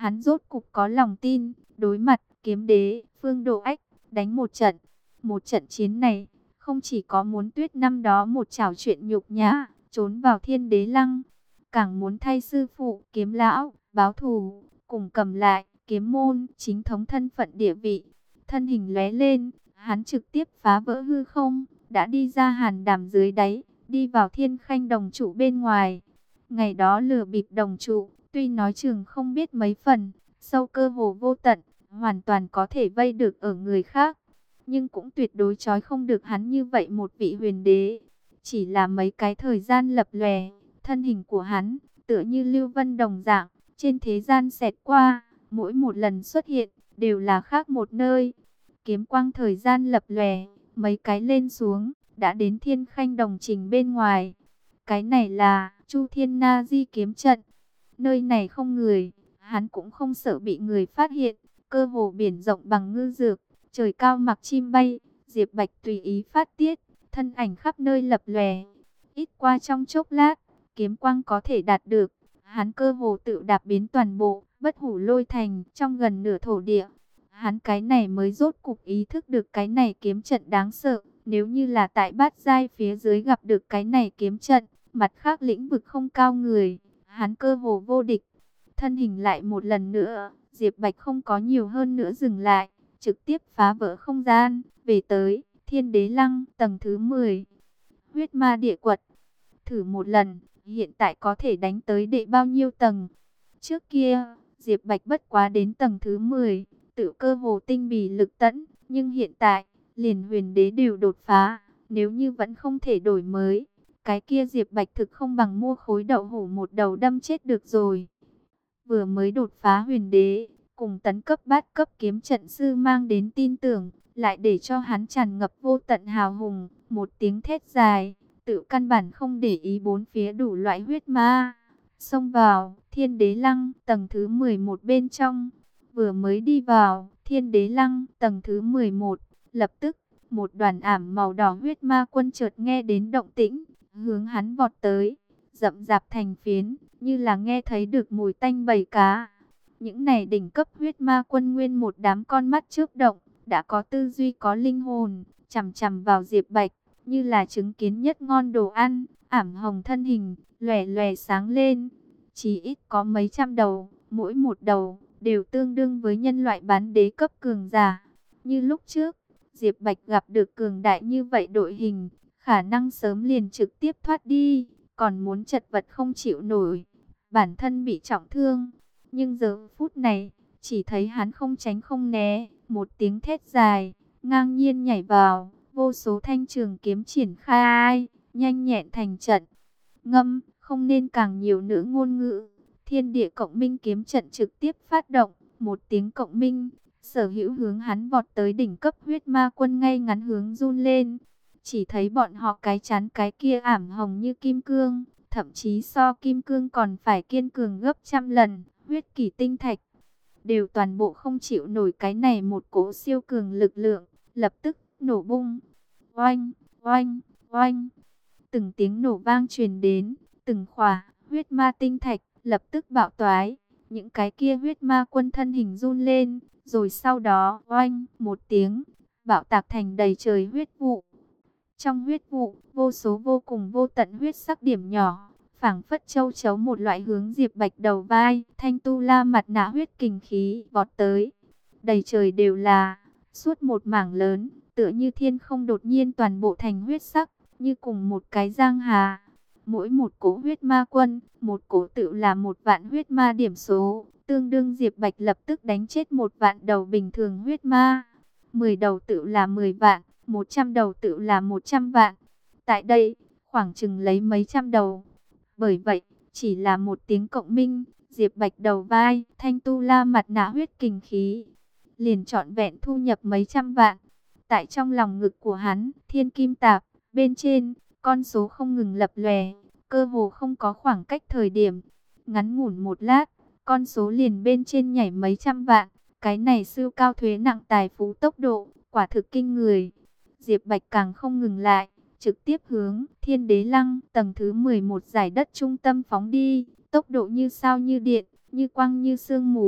hắn rốt cục có lòng tin, đối mặt kiếm đế Phương Độ Ách, đánh một trận. Một trận chiến này, không chỉ có muốn Tuyết năm đó một chảo chuyện nhục nhã, trốn vào Thiên Đế Lăng, càng muốn thay sư phụ Kiếm lão báo thù, cùng cầm lại Kiếm môn chính thống thân phận địa vị. Thân hình lóe lên, hắn trực tiếp phá vỡ hư không, đã đi ra hàn đàm dưới đáy, đi vào Thiên Khanh đồng trụ bên ngoài. Ngày đó lừa bịp đồng trụ, tuy nói trường không biết mấy phần, sâu cơ hồ vô tận, hoàn toàn có thể vây được ở người khác, nhưng cũng tuyệt đối trói không được hắn như vậy một vị huyền đế. Chỉ là mấy cái thời gian lập lòe, thân hình của hắn tựa như lưu vân đồng dạng, trên thế gian xẹt qua, mỗi một lần xuất hiện đều là khác một nơi. Kiếm quang thời gian lập lòe, mấy cái lên xuống, đã đến Thiên Khanh đồng trình bên ngoài. Cái này là Chu Thiên Na Di kiếm trận. Nơi này không người, hắn cũng không sợ bị người phát hiện. Cơ hồ biển rộng bằng ngư dược, trời cao mặc chim bay, Diệp Bạch tùy ý phát tiết, thân ảnh khắp nơi lập lòe. Ít qua trong chốc lát, kiếm quang có thể đạt được, hắn cơ hồ tự đạp biến toàn bộ Bất Hủ Lôi Thành trong gần nửa thổ địa. Hắn cái này mới rốt cục ý thức được cái này kiếm trận đáng sợ. Nếu như là tại Bát Giai phía dưới gặp được cái này kiếm trận, mặt khác lĩnh vực không cao người, hắn cơ hồ vô địch. Thân hình lại một lần nữa, Diệp Bạch không có nhiều hơn nữa dừng lại, trực tiếp phá vỡ không gian, về tới Thiên Đế Lăng tầng thứ 10. Huyết Ma Địa Quật. Thử một lần, hiện tại có thể đánh tới đệ bao nhiêu tầng? Trước kia, Diệp Bạch bất quá đến tầng thứ 10, tự cơ hồ tinh bì lực tẫn, nhưng hiện tại, liền huyền đế đều đột phá, nếu như vẫn không thể đổi mới, cái kia Diệp Bạch thực không bằng mua khối đậu hũ một đầu đâm chết được rồi. Vừa mới đột phá huyền đế, cùng tấn cấp bát cấp kiếm trận sư mang đến tin tưởng, lại để cho hắn tràn ngập vô tận hào hùng, một tiếng thét dài, tự căn bản không để ý bốn phía đủ loại huyết ma. Xông vào Thiên Đế Lăng tầng thứ 11 bên trong, vừa mới đi vào Thiên Đế Lăng tầng thứ 11, lập tức một đoàn ảm màu đỏ huyết ma quân chợt nghe đến động tĩnh, hướng hắn vọt tới, rậm rạp thành phiến, như là nghe thấy được mùi tanh bầy cá. Những này đỉnh cấp huyết ma quân nguyên một đám con mắt chớp động, đã có tư duy có linh hồn, chằm chằm vào Diệp Bạch, như là chứng kiến nhất ngon đồ ăn. Ảm hồng thân hình lòe lòe sáng lên, chỉ ít có mấy trăm đầu, mỗi một đầu đều tương đương với nhân loại bán đế cấp cường giả. Như lúc trước, Diệp Bạch gặp được cường đại như vậy đội hình, khả năng sớm liền trực tiếp thoát đi, còn muốn chật vật không chịu nổi, bản thân bị trọng thương. Nhưng giờ phút này, chỉ thấy hắn không tránh không né, một tiếng thét dài, ngang nhiên nhảy vào, vô số thanh trường kiếm triển khai, nhanh nhẹn thành trận. Ngâm, không nên càng nhiều nữa ngôn ngữ. Thiên địa cộng minh kiếm trận trực tiếp phát động, một tiếng cộng minh, sở hữu hướng hắn vọt tới đỉnh cấp huyết ma quân ngay ngắn hướng run lên. Chỉ thấy bọn họ cái chán cái kia ảm hồng như kim cương, thậm chí so kim cương còn phải kiên cường gấp trăm lần, huyết kỷ tinh thạch. Đều toàn bộ không chịu nổi cái này một cỗ siêu cường lực lượng, lập tức nổ bung. Oanh, oanh, oanh. Từng tiếng nổ vang truyền đến, từng khỏa huyết ma tinh thạch lập tức bạo toái. Những cái kia huyết ma quân thân hình run lên, rồi sau đó oanh một tiếng, bạo tạc thành đầy trời huyết vụ. Trong huyết vụ, vô số vô cùng vô tận huyết sắc điểm nhỏ, phảng phất châu chấu một loại hướng Diệp Bạch đầu vai, thanh tu la mặt nạ huyết kình khí vọt tới. Đầy trời đều là, suốt một mảng lớn, tựa như thiên không đột nhiên toàn bộ thành huyết sắc, như cùng một cái giang hà. Mỗi một cỗ huyết ma quân, một cỗ tự là 1.000.000 huyết ma điểm số, tương đương Diệp Bạch lập tức đánh chết 1.000.000 đầu bình thường huyết ma. 10 đầu tự là 10 vạn, 100 đầu tự là 100 vạn. Tại đây, khoảng chừng lấy mấy trăm đầu. Bởi vậy, chỉ là một tiếng cộng minh, Diệp Bạch đầu vai, thanh tu la mặt nạ huyết kình khí, liền trọn vẹn thu nhập mấy trăm vạn. Tại trong lòng ngực của hắn, thiên kim tạp, bên trên, con số không ngừng lập lòe, cơ hồ không có khoảng cách thời điểm. Ngắn ngủn một lát, con số liền bên trên nhảy mấy trăm vạn. Cái này siêu cao thuế nặng tài phú tốc độ, quả thực kinh người. Diệp Bạch càng không ngừng lại, trực tiếp hướng Thiên Đế Lăng tầng thứ 11 giải đất trung tâm phóng đi. Tốc độ như sao như điện, như quang như sương mù,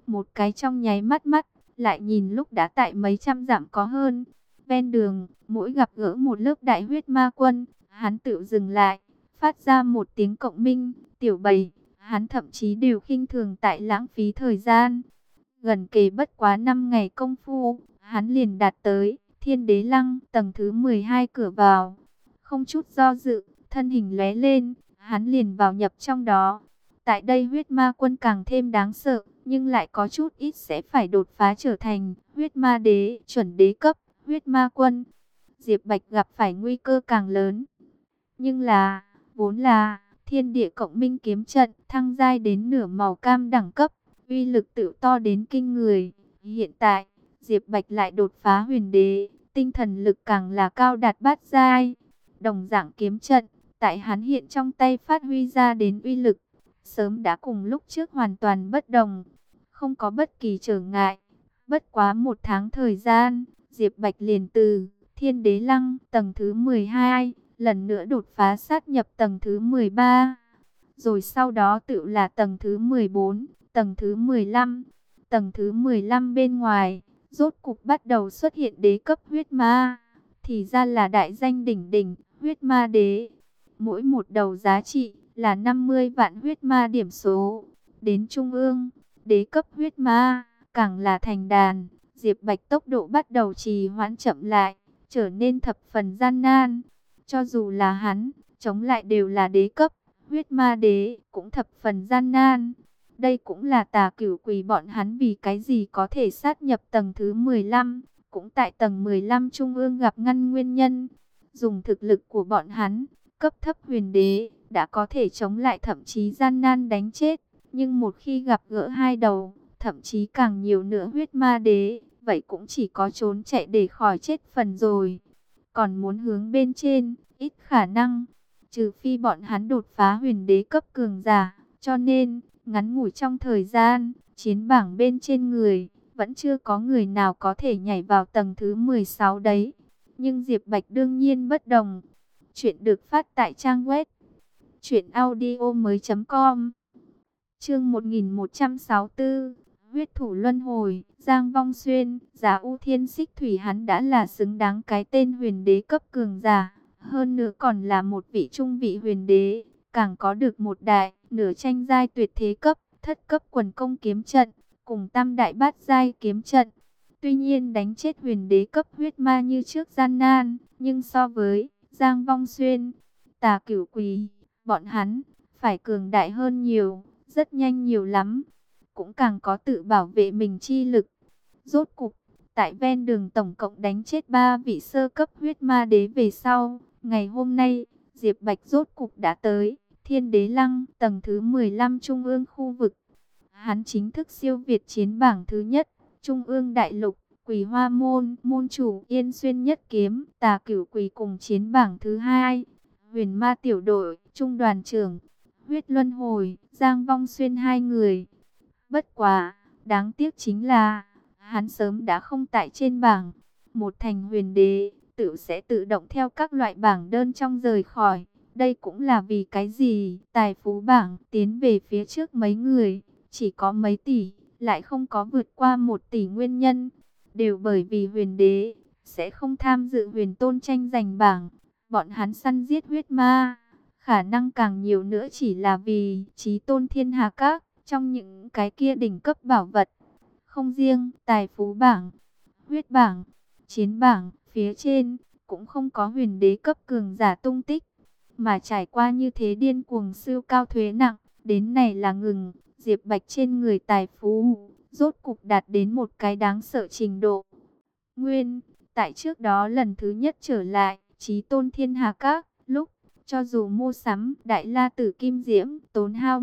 một cái trong nháy mắt mắt, lại nhìn lúc đã tại mấy trăm dặm có hơn. Ven đường, mỗi gặp gỡ một lớp đại huyết ma quân, hắn tự dừng lại, phát ra một tiếng cộng minh, tiểu bầy, hắn thậm chí đều khinh thường tại lãng phí thời gian. Gần kề bất quá 5 ngày công phu, hắn liền đạt tới Thiên Đế Lăng tầng thứ 12 cửa vào. Không chút do dự, thân hình lóe lên, hắn liền vào nhập trong đó. Tại đây huyết ma quân càng thêm đáng sợ, nhưng lại có chút ít sẽ phải đột phá trở thành huyết ma đế, chuẩn đế cấp, huyết ma quân. Diệp Bạch gặp phải nguy cơ càng lớn. Nhưng là, vốn là thiên địa cộng minh kiếm trận thăng giai đến nửa màu cam đẳng cấp, uy lực tự to đến kinh người. Hiện tại, Diệp Bạch lại đột phá huyền đế, tinh thần lực càng là cao đạt bát giai. Đồng dạng kiếm trận, tại hắn hiện trong tay phát huy ra đến uy lực, sớm đã cùng lúc trước hoàn toàn bất đồng, không có bất kỳ trở ngại. Bất quá 1 tháng thời gian, Diệp Bạch liền từ Thiên Đế Lăng tầng thứ 12, lần nữa đột phá sát nhập tầng thứ 13. Rồi sau đó tự là tầng thứ 14, tầng thứ 15, tầng thứ 15 bên ngoài, rốt cục bắt đầu xuất hiện đế cấp huyết ma. Thì ra là đại danh đỉnh đỉnh, huyết ma đế. Mỗi một đầu giá trị là 50 vạn huyết ma điểm số. Đến trung ương, đế cấp huyết ma, càng là thành đàn, Diệp Bạch tốc độ bắt đầu trì hoãn chậm lại, trở nên thập phần gian nan. Cho dù là hắn, chống lại đều là đế cấp, huyết ma đế, cũng thập phần gian nan. Đây cũng là Tà Cửu Quỷ bọn hắn vì cái gì có thể sát nhập tầng thứ 15, cũng tại tầng 15 trung ương gặp ngăn nguyên nhân. Dùng thực lực của bọn hắn, cấp thấp huyền đế, đã có thể chống lại thậm chí gian nan đánh chết. Nhưng một khi gặp gỡ hai đầu, thậm chí càng nhiều nữa huyết ma đế, vậy cũng chỉ có trốn chạy để khỏi chết phần rồi. Còn muốn hướng bên trên, ít khả năng, trừ phi bọn hắn đột phá huyền đế cấp cường giả. Cho nên, ngắn ngủi trong thời gian, chiến bảng bên trên người, vẫn chưa có người nào có thể nhảy vào tầng thứ 16 đấy. Nhưng Diệp Bạch đương nhiên bất đồng. Chuyện được phát tại trang web truyệnaudiomoi.com. Chương 1164, huyết thủ luân hồi, Giang Vong Xuyên, Giá U Thiên Xích Thủy, hắn đã là xứng đáng cái tên huyền đế cấp cường giả, hơn nữa còn là một vị trung vị huyền đế, càng có được một đại nửa tranh giai tuyệt thế cấp, thất cấp quần công kiếm trận, cùng tam đại bát giai kiếm trận. Tuy nhiên đánh chết huyền đế cấp huyết ma như trước gian nan, nhưng so với Giang Vong Xuyên, Tà Cửu Quỷ, bọn hắn phải cường đại hơn nhiều, rất nhanh nhiều lắm, cũng càng có tự bảo vệ mình chi lực. Rốt cục, tại ven đường tổng cộng đánh chết 3 vị sơ cấp huyết ma đế về sau, ngày hôm nay, Diệp Bạch rốt cục đã tới Thiên Đế Lăng tầng thứ 15 trung ương khu vực. Hắn chính thức siêu việt chiến bảng thứ nhất, Trung ương đại lục, Quỷ Hoa môn, môn chủ Yên Xuyên nhất kiếm, Tà Cửu Quỷ cùng chiến bảng thứ hai, Huyền Ma tiểu đội, trung đoàn trưởng, huyết luân hồi, Giang Vong Xuyên hai người. Bất quá, đáng tiếc chính là, hắn sớm đã không tại trên bảng. Một thành huyền đế, tự sẽ tự động theo các loại bảng đơn trong rời khỏi. Đây cũng là vì cái gì? Tài phú bảng tiến về phía trước mấy người, chỉ có mấy tỷ, lại không có vượt qua 1 tỷ nguyên nhân. Đều bởi vì huyền đế, sẽ không tham dự huyền tôn tranh giành bảng. Bọn hắn săn giết huyết ma, khả năng càng nhiều nữa chỉ là vì chí tôn thiên hà các, trong những cái kia đỉnh cấp bảo vật. Không riêng tài phú bảng, huyết bảng, chiến bảng, phía trên cũng không có huyền đế cấp cường giả tung tích. Mà trải qua như thế điên cuồng siêu cao thuế nặng, đến này là ngừng. Diệp Bạch trên người tài phú, rốt cục đạt đến một cái đáng sợ trình độ. Nguyên, tại trước đó lần thứ nhất trở lại chí tôn thiên hà các, lúc cho dù mua sắm Đại La Tử Kim Diễm tốn hao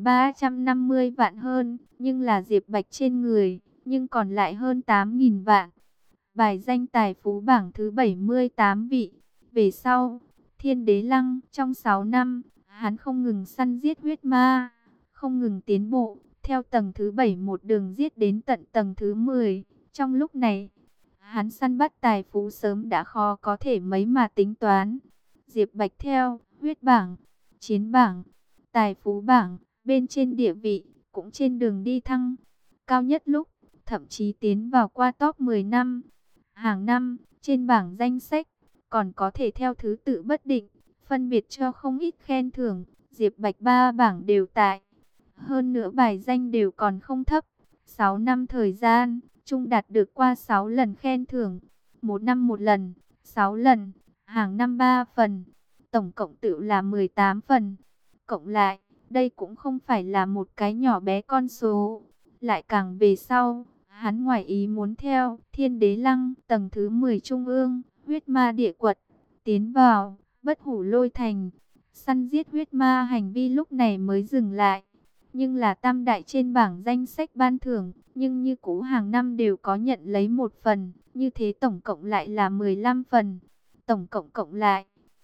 1.350 vạn hơn, nhưng là Diệp Bạch trên người, nhưng còn lại hơn 8.000 vạn. Bài danh tài phú bảng thứ 78 vị. Về sau, Thiên Đế Lăng trong 6 năm, hắn không ngừng săn giết huyết ma, không ngừng tiến bộ, theo tầng thứ 7 một đường giết đến tận tầng thứ 10. Trong lúc này, hắn săn bắt tài phú sớm đã khó có thể mấy mà tính toán. Diệp Bạch theo huyết bảng, chiến bảng, tài phú bảng, bên trên địa vị, cũng trên đường đi thăng. cao nhất lúc, thậm chí tiến vào qua top 10 năm. Hàng năm, trên bảng danh sách, còn có thể theo thứ tự bất định, phân biệt cho không ít khen thưởng. Diệp Bạch ba bảng đều tại. Hơn nữa bài danh đều còn không thấp. 6 năm thời gian, Trung đạt được qua 6 lần khen thưởng. Một năm một lần, 6 lần, hàng năm 3 phần. Tổng cộng tự là 18 phần. Cộng lại, đây cũng không phải là một cái nhỏ bé con số. Lại càng về sau, hắn ngoài ý muốn theo Thiên Đế Lăng tầng thứ 10 trung ương, huyết ma địa quật, tiến vào Bất Hủ Lôi Thành. Săn giết huyết ma hành vi lúc này mới dừng lại. Nhưng là tam đại trên bảng danh sách ban thưởng, nhưng như cũ hàng năm đều có nhận lấy một phần, như thế tổng cộng lại là 15 phần. Tổng cộng cộng lại,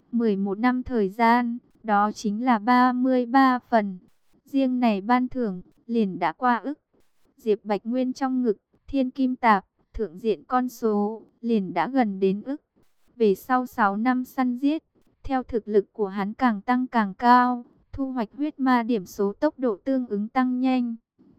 11 năm thời gian, đó chính là 33 phần. Riêng này ban thưởng, liền đã qua ức. Diệp Bạch Nguyên trong ngực, thiên kim tạp, thượng diện con số, liền đã gần đến ức. Về sau 6 năm săn giết, theo thực lực của hắn càng tăng càng cao, thu hoạch huyết ma điểm số tốc độ tương ứng tăng nhanh.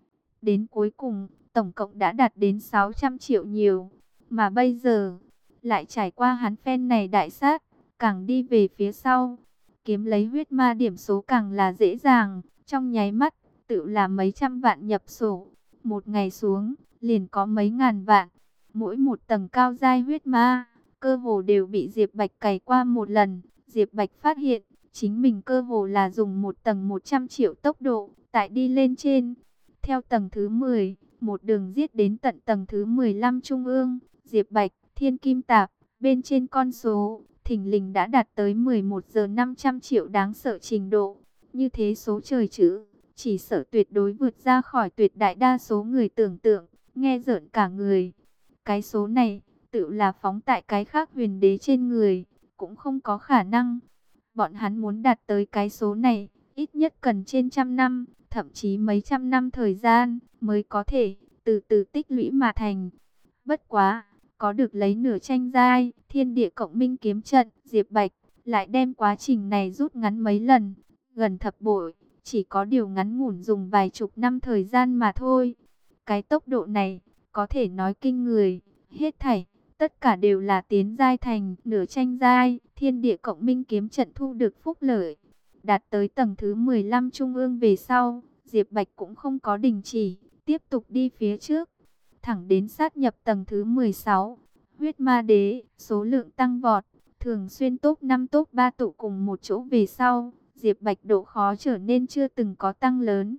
Đến cuối cùng, tổng cộng đã đạt đến 600 triệu nhiều. Mà bây giờ, lại trải qua hắn phen này đại sát, càng đi về phía sau. Kiếm lấy huyết ma điểm số càng là dễ dàng, trong nháy mắt, tự là mấy trăm vạn nhập sổ. Một ngày xuống, liền có mấy ngàn vạn. Mỗi một tầng cao giai huyết ma, cơ hồ đều bị Diệp Bạch cày qua một lần. Diệp Bạch phát hiện, chính mình cơ hồ là dùng một tầng 100 triệu tốc độ, tại đi lên trên. Theo tầng thứ 10, một đường giết đến tận tầng thứ 15 trung ương, Diệp Bạch, thiên kim tạp, bên trên con số, thình lình đã đạt tới 11 giờ 500 triệu đáng sợ trình độ. Như thế số trời chữ, chỉ sợ tuyệt đối vượt ra khỏi tuyệt đại đa số người tưởng tượng, nghe rợn cả người. Cái số này, tự là phóng tại cái khác huyền đế trên người, cũng không có khả năng. Bọn hắn muốn đạt tới cái số này, ít nhất cần trên trăm năm, thậm chí mấy trăm năm thời gian, mới có thể từ từ tích lũy mà thành. Bất quá, có được lấy nửa tranh giai, thiên địa cộng minh kiếm trận, Diệp Bạch, lại đem quá trình này rút ngắn mấy lần, gần thập bội, chỉ có điều ngắn ngủn dùng vài chục năm thời gian mà thôi. Cái tốc độ này, có thể nói kinh người, hết thảy. Tất cả đều là tiến giai thành nửa tranh giai, thiên địa cộng minh kiếm trận thu được phúc lợi. Đạt tới tầng thứ 15 trung ương về sau, Diệp Bạch cũng không có đình chỉ, tiếp tục đi phía trước. Thẳng đến sát nhập tầng thứ 16, huyết ma đế, số lượng tăng vọt, thường xuyên top 5 top 3 tụ cùng một chỗ về sau, Diệp Bạch độ khó trở nên chưa từng có tăng lớn.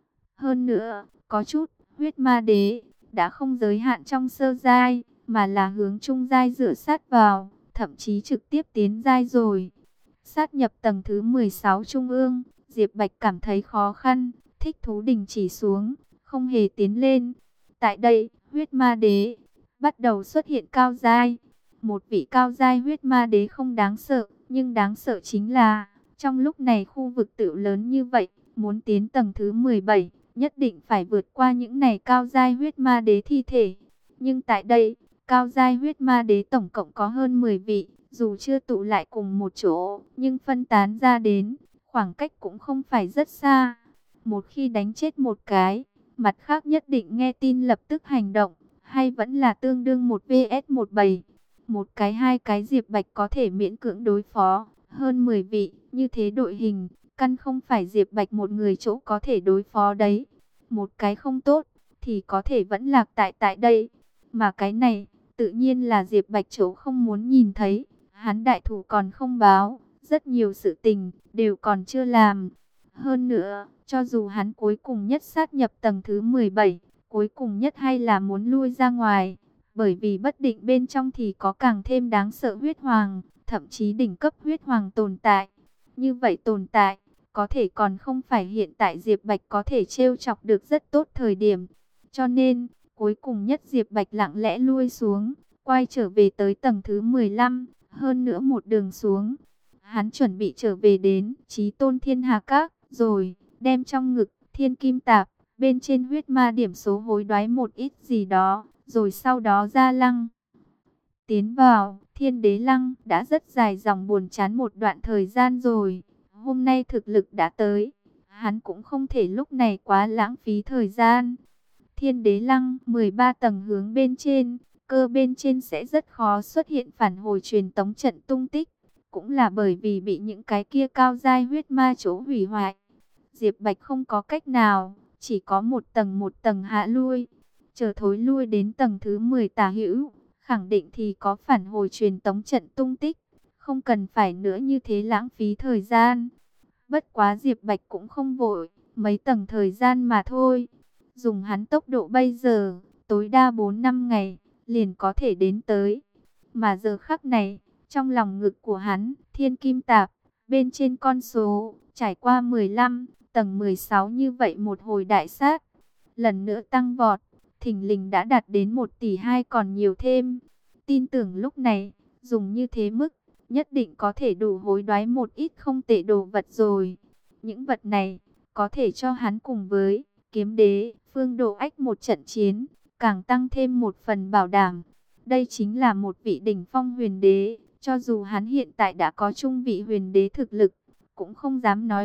Hơn nữa, có chút, huyết ma đế, đã không giới hạn trong sơ giai, mà là hướng trung giai dựa sát vào, thậm chí trực tiếp tiến giai rồi. Sát nhập tầng thứ 16 trung ương, Diệp Bạch cảm thấy khó khăn, thích thú đình chỉ xuống, không hề tiến lên. Tại đây, huyết ma đế bắt đầu xuất hiện cao giai. Một vị cao giai huyết ma đế không đáng sợ, nhưng đáng sợ chính là, trong lúc này khu vực tự lớn như vậy, muốn tiến tầng thứ 17, nhất định phải vượt qua những này cao giai huyết ma đế thi thể. Nhưng tại đây, cao giai huyết ma đế tổng cộng có hơn 10 vị, dù chưa tụ lại cùng một chỗ, nhưng phân tán ra đến, khoảng cách cũng không phải rất xa. Một khi đánh chết một cái, mặt khác nhất định nghe tin lập tức hành động, hay vẫn là tương đương 1 vs 1 bầy. Một cái hai cái Diệp Bạch có thể miễn cưỡng đối phó, hơn 10 vị, như thế đội hình, căn không phải Diệp Bạch một người chỗ có thể đối phó đấy. Một cái không tốt, thì có thể vẫn lạc tại đây. Mà cái này, tự nhiên là Diệp Bạch chỗ không muốn nhìn thấy. Hắn đại thủ còn không báo, rất nhiều sự tình, đều còn chưa làm. Hơn nữa, cho dù hắn cuối cùng nhất sát nhập tầng thứ 17, cuối cùng nhất hay là muốn lui ra ngoài. Bởi vì bất định bên trong thì có càng thêm đáng sợ huyết hoàng, thậm chí đỉnh cấp huyết hoàng tồn tại. Như vậy tồn tại, có thể còn không phải hiện tại Diệp Bạch có thể trêu chọc được rất tốt thời điểm. Cho nên, cuối cùng nhất Diệp Bạch lặng lẽ lui xuống, quay trở về tới tầng thứ 15, hơn nữa một đường xuống. Hắn chuẩn bị trở về đến Chí Tôn Thiên Hà Các, rồi đem trong ngực thiên kim tạp, bên trên huyết ma điểm số hối đoái một ít gì đó, rồi sau đó ra lăng. Tiến vào Thiên Đế Lăng đã rất dài dòng buồn chán một đoạn thời gian rồi. Hôm nay thực lực đã tới, hắn cũng không thể lúc này quá lãng phí thời gian. Thiên Đế Lăng 13 tầng hướng bên trên, cơ bên trên sẽ rất khó xuất hiện phản hồi truyền tống trận tung tích, cũng là bởi vì bị những cái kia cao giai huyết ma chỗ hủy hoại. Diệp Bạch không có cách nào, chỉ có một tầng hạ lui, chờ thối lui đến tầng thứ 10 tả hữu, khẳng định thì có phản hồi truyền tống trận tung tích, không cần phải nữa như thế lãng phí thời gian. Bất quá Diệp Bạch cũng không vội, mấy tầng thời gian mà thôi. Dùng hắn tốc độ bây giờ, tối đa 4-5 ngày, liền có thể đến tới. Mà giờ khắc này, trong lòng ngực của hắn, thiên kim tạp, bên trên con số, trải qua 15, tầng 16 như vậy một hồi đại sát. Lần nữa tăng vọt, thình lình đã đạt đến 1 tỷ 2 còn nhiều thêm. Tin tưởng lúc này, dùng như thế mức, nhất định có thể đủ hối đoái một ít không tệ đồ vật rồi. Những vật này, có thể cho hắn cùng với kiếm đế, Phương Độ Ách một trận chiến, càng tăng thêm một phần bảo đảm. Đây chính là một vị đỉnh phong huyền đế, cho dù hắn hiện tại đã có trung vị huyền đế thực lực, cũng không dám nói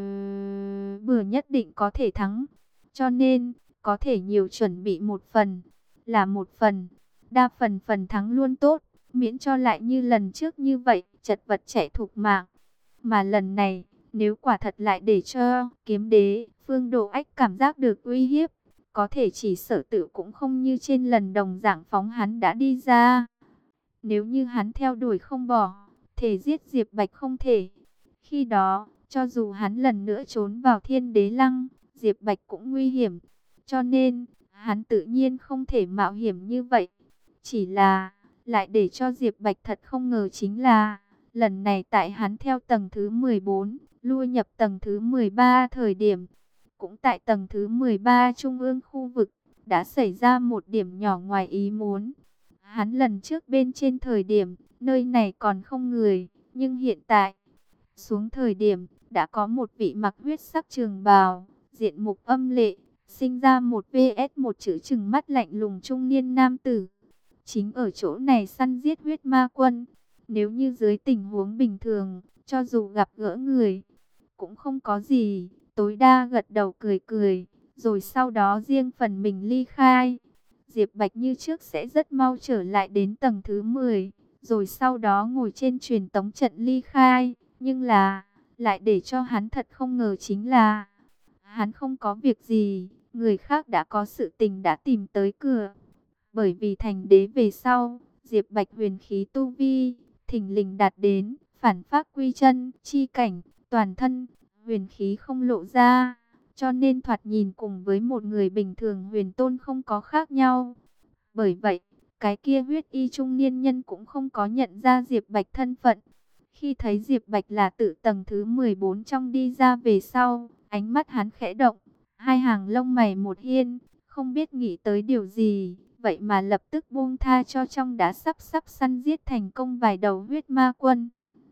bừa nhất định có thể thắng. Cho nên, có thể nhiều chuẩn bị một phần, là một phần, đa phần phần thắng luôn tốt, miễn cho lại như lần trước như vậy, chật vật chạy thục mạng. Mà lần này, nếu quả thật lại để cho kiếm đế, Phương Độ Ách cảm giác được uy hiếp, có thể chỉ sở tự cũng không như trên lần đồng dạng phóng hắn đã đi ra. Nếu như hắn theo đuổi không bỏ, thể giết Diệp Bạch không thể. Khi đó, cho dù hắn lần nữa trốn vào Thiên Đế Lăng, Diệp Bạch cũng nguy hiểm. Cho nên, hắn tự nhiên không thể mạo hiểm như vậy. Chỉ là, lại để cho Diệp Bạch thật không ngờ chính là, lần này tại hắn theo tầng thứ 14, lui nhập tầng thứ 13 thời điểm, cũng tại tầng thứ 13 trung ương khu vực, đã xảy ra một điểm nhỏ ngoài ý muốn. Hắn lần trước bên trên thời điểm, nơi này còn không người, nhưng hiện tại, xuống thời điểm, đã có một vị mặc huyết sắc trường bào, diện mục âm lệ, sinh ra một vs một chữ trừng mắt lạnh lùng trung niên nam tử. Chính ở chỗ này săn giết huyết ma quân. Nếu như dưới tình huống bình thường, cho dù gặp gỡ người, cũng không có gì, tối đa gật đầu cười cười, rồi sau đó riêng phần mình ly khai. Diệp Bạch như trước sẽ rất mau trở lại đến tầng thứ 10, rồi sau đó ngồi trên truyền tống trận ly khai. Nhưng là, lại để cho hắn thật không ngờ chính là, hắn không có việc gì, người khác đã có sự tình đã tìm tới cửa. Bởi vì thành đế về sau, Diệp Bạch huyền khí tu vi, thình lình đạt đến, phản phác quy chân, chi cảnh, toàn thân, huyền khí không lộ ra. Cho nên thoạt nhìn cùng với một người bình thường huyền tôn không có khác nhau. Bởi vậy, cái kia huyết y trung niên nhân cũng không có nhận ra Diệp Bạch thân phận. Khi thấy Diệp Bạch là tự tầng thứ 14 trong đi ra về sau, ánh mắt hắn khẽ động, hai hàng lông mày một hiên, không biết nghĩ tới điều gì, vậy mà lập tức buông tha cho trong đã sắp săn giết thành công vài đầu huyết ma quân.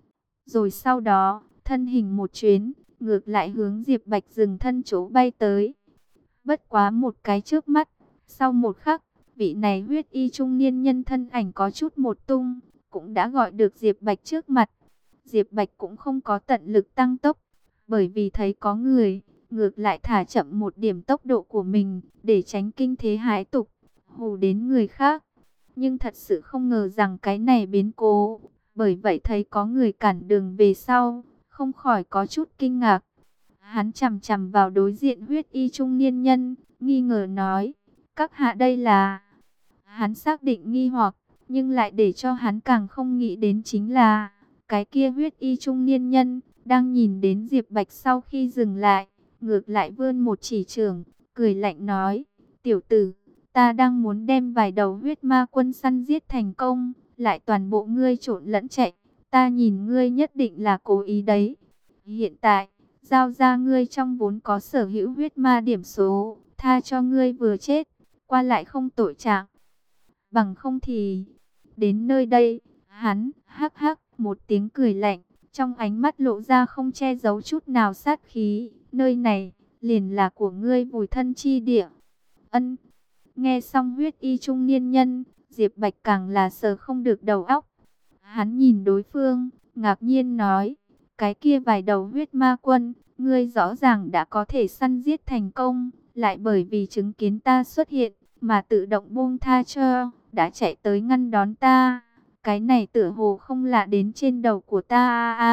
Rồi sau đó, thân hình một chuyến, ngược lại hướng Diệp Bạch dừng thân chỗ bay tới. Bất quá một cái trước mắt, sau một khắc, vị này huyết y trung niên nhân thân ảnh có chút một tung, cũng đã gọi được Diệp Bạch trước mặt. Diệp Bạch cũng không có tận lực tăng tốc, bởi vì thấy có người, ngược lại thả chậm một điểm tốc độ của mình, để tránh kinh thế hãi tục, hù đến người khác. Nhưng thật sự không ngờ rằng cái này biến cố, bởi vậy thấy có người cản đường về sau, không khỏi có chút kinh ngạc. Hắn chằm chằm vào đối diện huyết y trung niên nhân, nghi ngờ nói, các hạ đây là... Hắn xác định nghi hoặc, nhưng lại để cho hắn càng không nghĩ đến chính là, cái kia huyết y trung niên nhân, đang nhìn đến Diệp Bạch sau khi dừng lại, ngược lại vươn một chỉ trưởng, cười lạnh nói, tiểu tử, ta đang muốn đem vài đầu huyết ma quân săn giết thành công, lại toàn bộ ngươi trộn lẫn chạy, ta nhìn ngươi nhất định là cố ý đấy. Hiện tại, giao ra ngươi trong vốn có sở hữu huyết ma điểm số, tha cho ngươi vừa chết, qua lại không tội trạng. Bằng không thì, đến nơi đây, hắn, hắc hắc, một tiếng cười lạnh, trong ánh mắt lộ ra không che giấu chút nào sát khí, nơi này, liền là của ngươi vùi thân chi địa. Ân, nghe xong huyết y trung niên nhân, Diệp Bạch càng là sờ không được đầu óc. Hắn nhìn đối phương, ngạc nhiên nói, cái kia vài đầu huyết ma quân, ngươi rõ ràng đã có thể săn giết thành công, lại bởi vì chứng kiến ta xuất hiện, mà tự động buông tha cho, đã chạy tới ngăn đón ta. Cái này tựa hồ không lạ đến trên đầu của ta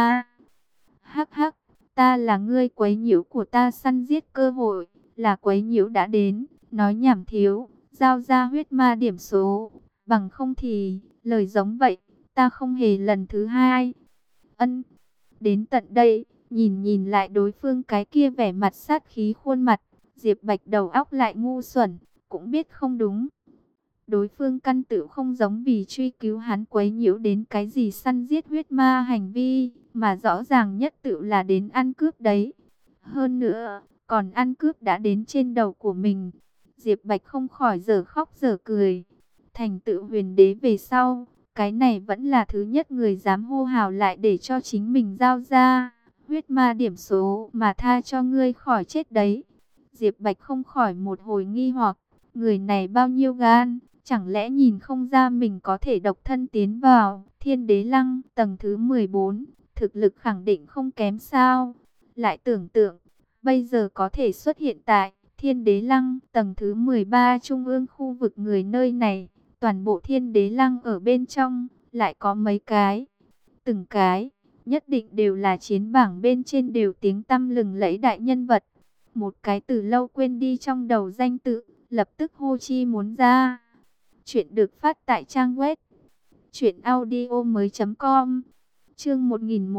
Hắc hắc, ta là ngươi quấy nhiễu của ta săn giết cơ hội, là quấy nhiễu đã đến, nói nhảm thiếu, giao ra huyết ma điểm số, bằng không thì, lời giống vậy, ta không hề lần thứ hai. Ân, đến tận đây, nhìn nhìn lại đối phương cái kia vẻ mặt sát khí khuôn mặt, Diệp Bạch đầu óc lại ngu xuẩn, cũng biết không đúng. Đối phương căn tự không giống vì truy cứu hắn quấy nhiễu đến cái gì săn giết huyết ma hành vi, mà rõ ràng nhất tự là đến ăn cướp đấy. Hơn nữa, còn ăn cướp đã đến trên đầu của mình. Diệp Bạch không khỏi dở khóc dở cười. Thành tựu huyền đế về sau, cái này vẫn là thứ nhất người dám hô hào lại để cho chính mình giao ra. Huyết ma điểm số mà tha cho ngươi khỏi chết đấy. Diệp Bạch không khỏi một hồi nghi hoặc, người này bao nhiêu gan, chẳng lẽ nhìn không ra mình có thể độc thân tiến vào Thiên Đế Lăng tầng thứ 14, thực lực khẳng định không kém sao. Lại tưởng tượng, bây giờ có thể xuất hiện tại Thiên Đế Lăng tầng thứ 13 trung ương khu vực người nơi này, toàn bộ Thiên Đế Lăng ở bên trong, lại có mấy cái, từng cái, nhất định đều là chiến bảng bên trên đều tiếng tăm lừng lẫy đại nhân vật. Một cái từ lâu quên đi trong đầu danh tự, lập tức hô chi muốn ra. Chuyện được phát tại trang web truyệnaudiomoi.com. Chương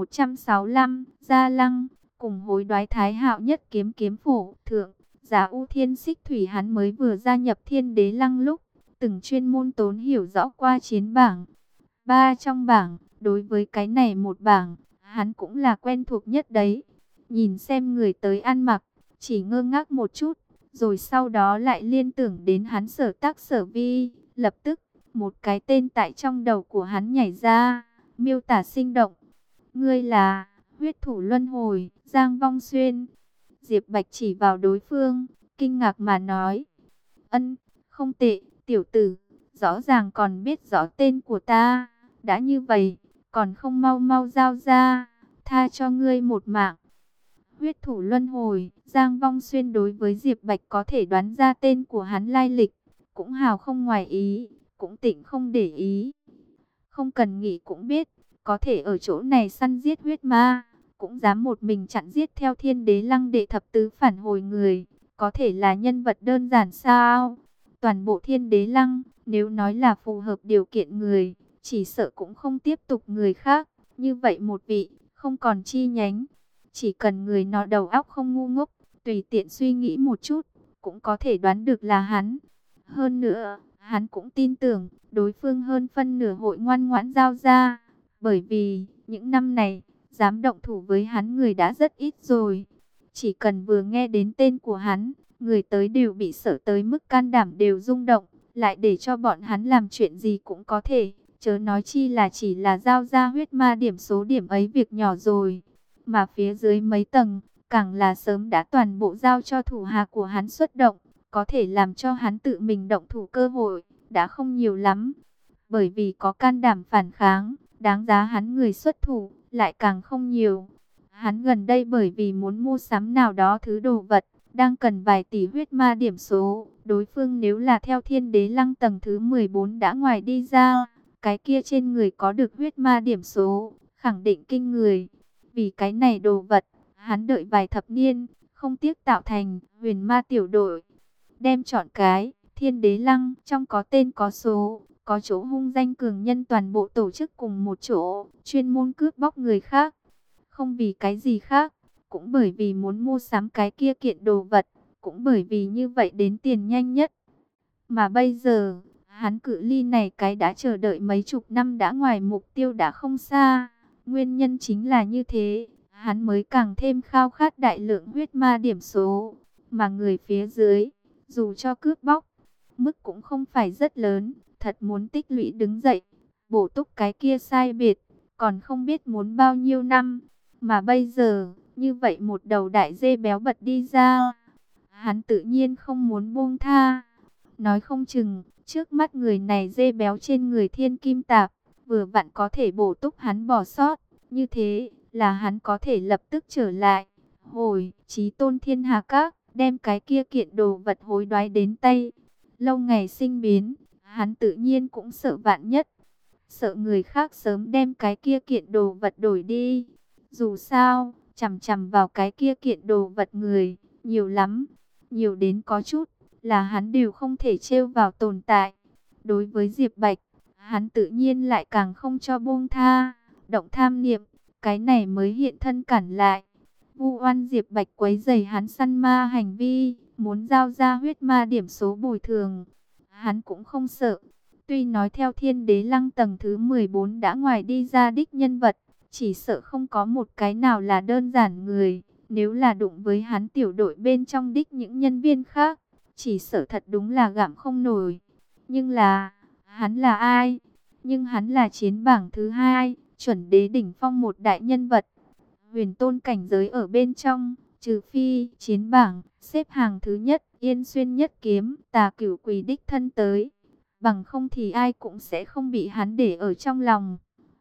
1165, Gia Lăng, cùng hối đoái Thái Hạo nhất kiếm kiếm phổ thượng, Giá U Thiên Xích Thủy hắn mới vừa gia nhập Thiên Đế Lăng lúc, từng chuyên môn tốn hiểu rõ qua chiến bảng. Ba trong bảng, đối với cái này một bảng, hắn cũng là quen thuộc nhất đấy. Nhìn xem người tới ăn mặc, chỉ ngơ ngác một chút, rồi sau đó lại liên tưởng đến hắn sở tác sở vi, lập tức, một cái tên tại trong đầu của hắn nhảy ra, miêu tả sinh động. Ngươi là huyết thủ luân hồi, Giang Vong Xuyên. Diệp Bạch chỉ vào đối phương, kinh ngạc mà nói. Ân, không tệ, tiểu tử, rõ ràng còn biết rõ tên của ta. Đã như vậy, còn không mau mau giao ra, tha cho ngươi một mạng. Huyết thủ luân hồi, Giang Vong Xuyên đối với Diệp Bạch có thể đoán ra tên của hắn lai lịch, cũng hào không ngoài ý, cũng tịnh không để ý. Không cần nghĩ cũng biết, có thể ở chỗ này săn giết huyết ma, cũng dám một mình chặn giết theo Thiên Đế Lăng đệ thập tứ phản hồi người, có thể là nhân vật đơn giản sao? Toàn bộ Thiên Đế Lăng, nếu nói là phù hợp điều kiện người, chỉ sợ cũng không tiếp tục người khác, như vậy một vị, không còn chi nhánh. Chỉ cần người nó đầu óc không ngu ngốc, tùy tiện suy nghĩ một chút, cũng có thể đoán được là hắn. Hơn nữa, hắn cũng tin tưởng, đối phương hơn phân nửa hội ngoan ngoãn giao ra. Bởi vì, những năm này, dám động thủ với hắn người đã rất ít rồi. Chỉ cần vừa nghe đến tên của hắn, người tới đều bị sợ tới mức can đảm đều rung động. Lại để cho bọn hắn làm chuyện gì cũng có thể, chớ nói chi là chỉ là giao ra huyết ma điểm số điểm ấy việc nhỏ rồi. Mà phía dưới mấy tầng, càng là sớm đã toàn bộ giao cho thủ hạ của hắn xuất động, có thể làm cho hắn tự mình động thủ cơ hội, đã không nhiều lắm. Bởi vì có can đảm phản kháng, đáng giá hắn người xuất thủ, lại càng không nhiều. Hắn gần đây bởi vì muốn mua sắm nào đó thứ đồ vật, đang cần vài tỷ huyết ma điểm số. Đối phương nếu là theo Thiên Đế Lăng tầng thứ 14 đã ngoài đi ra, cái kia trên người có được huyết ma điểm số, khẳng định kinh người. Vì cái này đồ vật, hắn đợi vài thập niên, không tiếc tạo thành huyền ma tiểu đội. Đem chọn cái Thiên Đế Lăng trong có tên có số, có chỗ hung danh cường nhân toàn bộ tổ chức cùng một chỗ, chuyên môn cướp bóc người khác. Không vì cái gì khác, cũng bởi vì muốn mua sắm cái kia kiện đồ vật, cũng bởi vì như vậy đến tiền nhanh nhất. Mà bây giờ, hắn cự ly này cái đã chờ đợi mấy chục năm đã ngoài mục tiêu đã không xa. Nguyên nhân chính là như thế, hắn mới càng thêm khao khát đại lượng huyết ma điểm số. Mà người phía dưới, dù cho cướp bóc, mức cũng không phải rất lớn, thật muốn tích lũy đứng dậy, bổ túc cái kia sai biệt, còn không biết muốn bao nhiêu năm. Mà bây giờ, như vậy một đầu đại dê béo bật đi ra, hắn tự nhiên không muốn buông tha. Nói không chừng, trước mắt người này dê béo trên người thiên kim tạp, vừa vặn có thể bổ túc hắn bỏ sót, như thế là hắn có thể lập tức trở lại. Hồi, Chí Tôn Thiên Hà Các, đem cái kia kiện đồ vật hối đoái đến tay. Lâu ngày sinh biến, hắn tự nhiên cũng sợ vạn nhất, sợ người khác sớm đem cái kia kiện đồ vật đổi đi. Dù sao, chằm chằm vào cái kia kiện đồ vật người, nhiều lắm, nhiều đến có chút, là hắn đều không thể trêu vào tồn tại. Đối với Diệp Bạch, hắn tự nhiên lại càng không cho buông tha, động tham niệm, cái này mới hiện thân cản lại. Vu oan Diệp Bạch quấy rầy hắn săn ma hành vi, muốn giao ra huyết ma điểm số bồi thường. Hắn cũng không sợ. Tuy nói theo Thiên Đế Lăng tầng thứ 14 đã ngoài đi ra đích nhân vật, chỉ sợ không có một cái nào là đơn giản người. Nếu là đụng với hắn tiểu đội bên trong đích những nhân viên khác, chỉ sợ thật đúng là gặm không nổi. Nhưng là, hắn là ai? Nhưng hắn là chiến bảng thứ 2, chuẩn đế đỉnh phong một đại nhân vật. Huyền tôn cảnh giới ở bên trong, trừ phi chiến bảng, xếp hàng thứ nhất, Yên Xuyên nhất kiếm, Tà Cửu Quỳ đích thân tới. Bằng không thì ai cũng sẽ không bị hắn để ở trong lòng.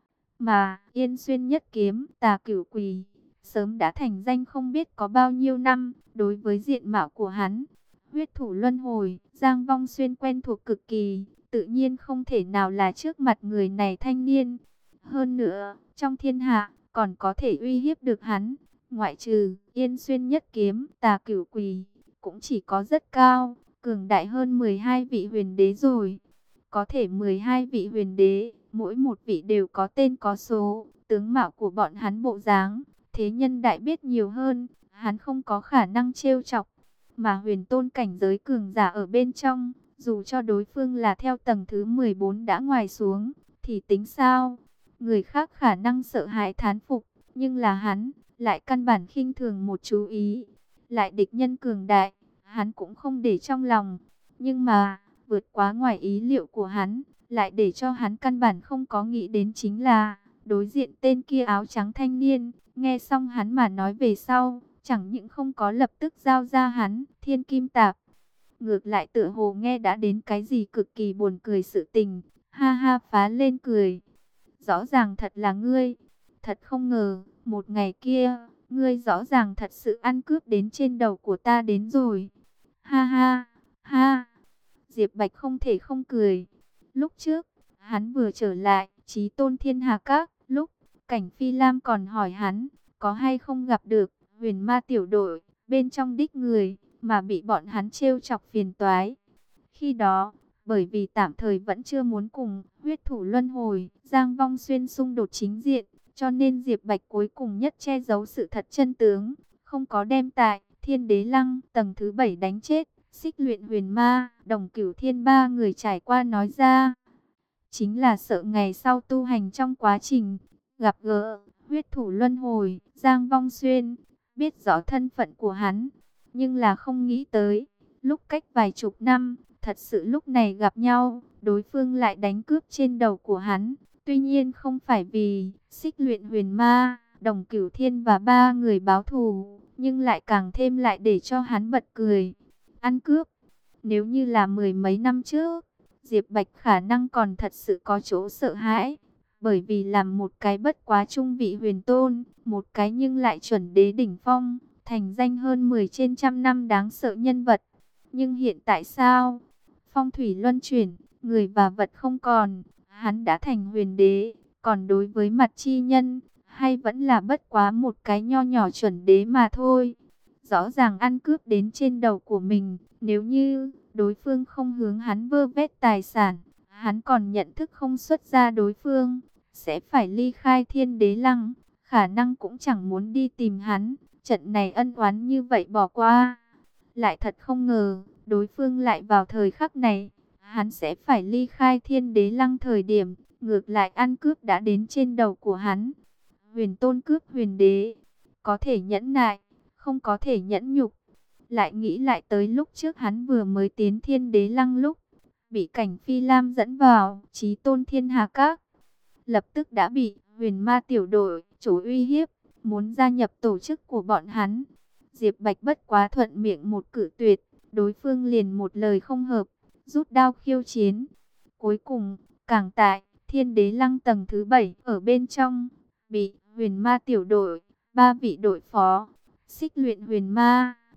Mà Yên Xuyên nhất kiếm, Tà Cửu Quỳ, sớm đã thành danh không biết có bao nhiêu năm. Đối với diện mạo của hắn, huyết thủ luân hồi, Giang Vong Xuyên quen thuộc cực kỳ, tự nhiên không thể nào là trước mặt người này thanh niên. Hơn nữa, trong thiên hạ, còn có thể uy hiếp được hắn, ngoại trừ Yên Xuyên nhất kiếm, Tà Cửu Quỳ, cũng chỉ có rất cao, cường đại hơn 12 vị huyền đế rồi. Có thể 12 vị huyền đế, mỗi một vị đều có tên có số, tướng mạo của bọn hắn bộ dáng, thế nhân đại biết nhiều hơn, hắn không có khả năng trêu chọc. Mà huyền tôn cảnh giới cường giả ở bên trong, dù cho đối phương là theo tầng thứ 14 đã ngoài xuống, thì tính sao? Người khác khả năng sợ hãi thán phục, nhưng là hắn, lại căn bản khinh thường một chú ý. Lại địch nhân cường đại, hắn cũng không để trong lòng. Nhưng mà, vượt quá ngoài ý liệu của hắn, lại để cho hắn căn bản không có nghĩ đến chính là, đối diện tên kia áo trắng thanh niên, nghe xong hắn mà nói về sau, chẳng những không có lập tức giao ra hắn, thiên kim tạp. Ngược lại tựa hồ nghe đã đến cái gì cực kỳ buồn cười sự tình, ha ha phá lên cười. Rõ ràng thật là ngươi, thật không ngờ, một ngày kia, ngươi rõ ràng thật sự ăn cướp đến trên đầu của ta đến rồi. Ha ha, ha. Diệp Bạch không thể không cười. Lúc trước, hắn vừa trở lại, Chí Tôn Thiên Hà Các, lúc Cảnh Phi Lam còn hỏi hắn, có hay không gặp được huyền ma tiểu đội, bên trong đích người, mà bị bọn hắn trêu chọc phiền toái. Khi đó, bởi vì tạm thời vẫn chưa muốn cùng huyết thủ luân hồi, Giang Vong Xuyên xung đột chính diện, cho nên Diệp Bạch cuối cùng nhất che giấu sự thật chân tướng, không có đem tại Thiên Đế Lăng tầng thứ 7 đánh chết Xích Luyện Huyền Ma, Đồng Cửu Thiên ba người trải qua nói ra. Chính là sợ ngày sau tu hành trong quá trình gặp gỡ huyết thủ luân hồi, Giang Vong Xuyên biết rõ thân phận của hắn, nhưng là không nghĩ tới, lúc cách vài chục năm, thật sự lúc này gặp nhau, đối phương lại đánh cướp trên đầu của hắn. Tuy nhiên không phải vì Xích Luyện Huyền Ma, Đồng Cửu Thiên và ba người báo thù, nhưng lại càng thêm lại để cho hắn bật cười. Ăn cướp, nếu như là mười mấy năm trước, Diệp Bạch khả năng còn thật sự có chỗ sợ hãi. Bởi vì làm một cái bất quá trung vị huyền tôn, một cái nhưng lại chuẩn đế đỉnh phong, thành danh hơn 10 trên trăm năm đáng sợ nhân vật. Nhưng hiện tại sao? Phong thủy luân chuyển, người và vật không còn, hắn đã thành huyền đế, còn đối với mặt chi nhân, hay vẫn là bất quá một cái nho nhỏ chuẩn đế mà thôi. Rõ ràng ăn cướp đến trên đầu của mình, nếu như đối phương không hướng hắn vơ vét tài sản, hắn còn nhận thức không xuất ra đối phương, sẽ phải ly khai Thiên Đế Lăng, khả năng cũng chẳng muốn đi tìm hắn, trận này ân oán như vậy bỏ qua. Lại thật không ngờ, đối phương lại vào thời khắc này, hắn sẽ phải ly khai Thiên Đế Lăng thời điểm, ngược lại ăn cướp đã đến trên đầu của hắn. Huyền tôn cướp huyền đế, có thể nhẫn nại, không có thể nhẫn nhục. Lại nghĩ lại tới lúc trước hắn vừa mới tiến Thiên Đế Lăng lúc, bị Cảnh Phi Lam dẫn vào Chí Tôn Thiên Hà Các. Lập tức đã bị huyền ma tiểu đội chủ uy hiếp, muốn gia nhập tổ chức của bọn hắn. Diệp Bạch bất quá thuận miệng một cử tuyệt, đối phương liền một lời không hợp, rút đao khiêu chiến. Cuối cùng, càng tại Thiên Đế Lăng tầng thứ 7 ở bên trong, bị huyền ma tiểu đội, ba vị đội phó, Xích Luyện Huyền Ma,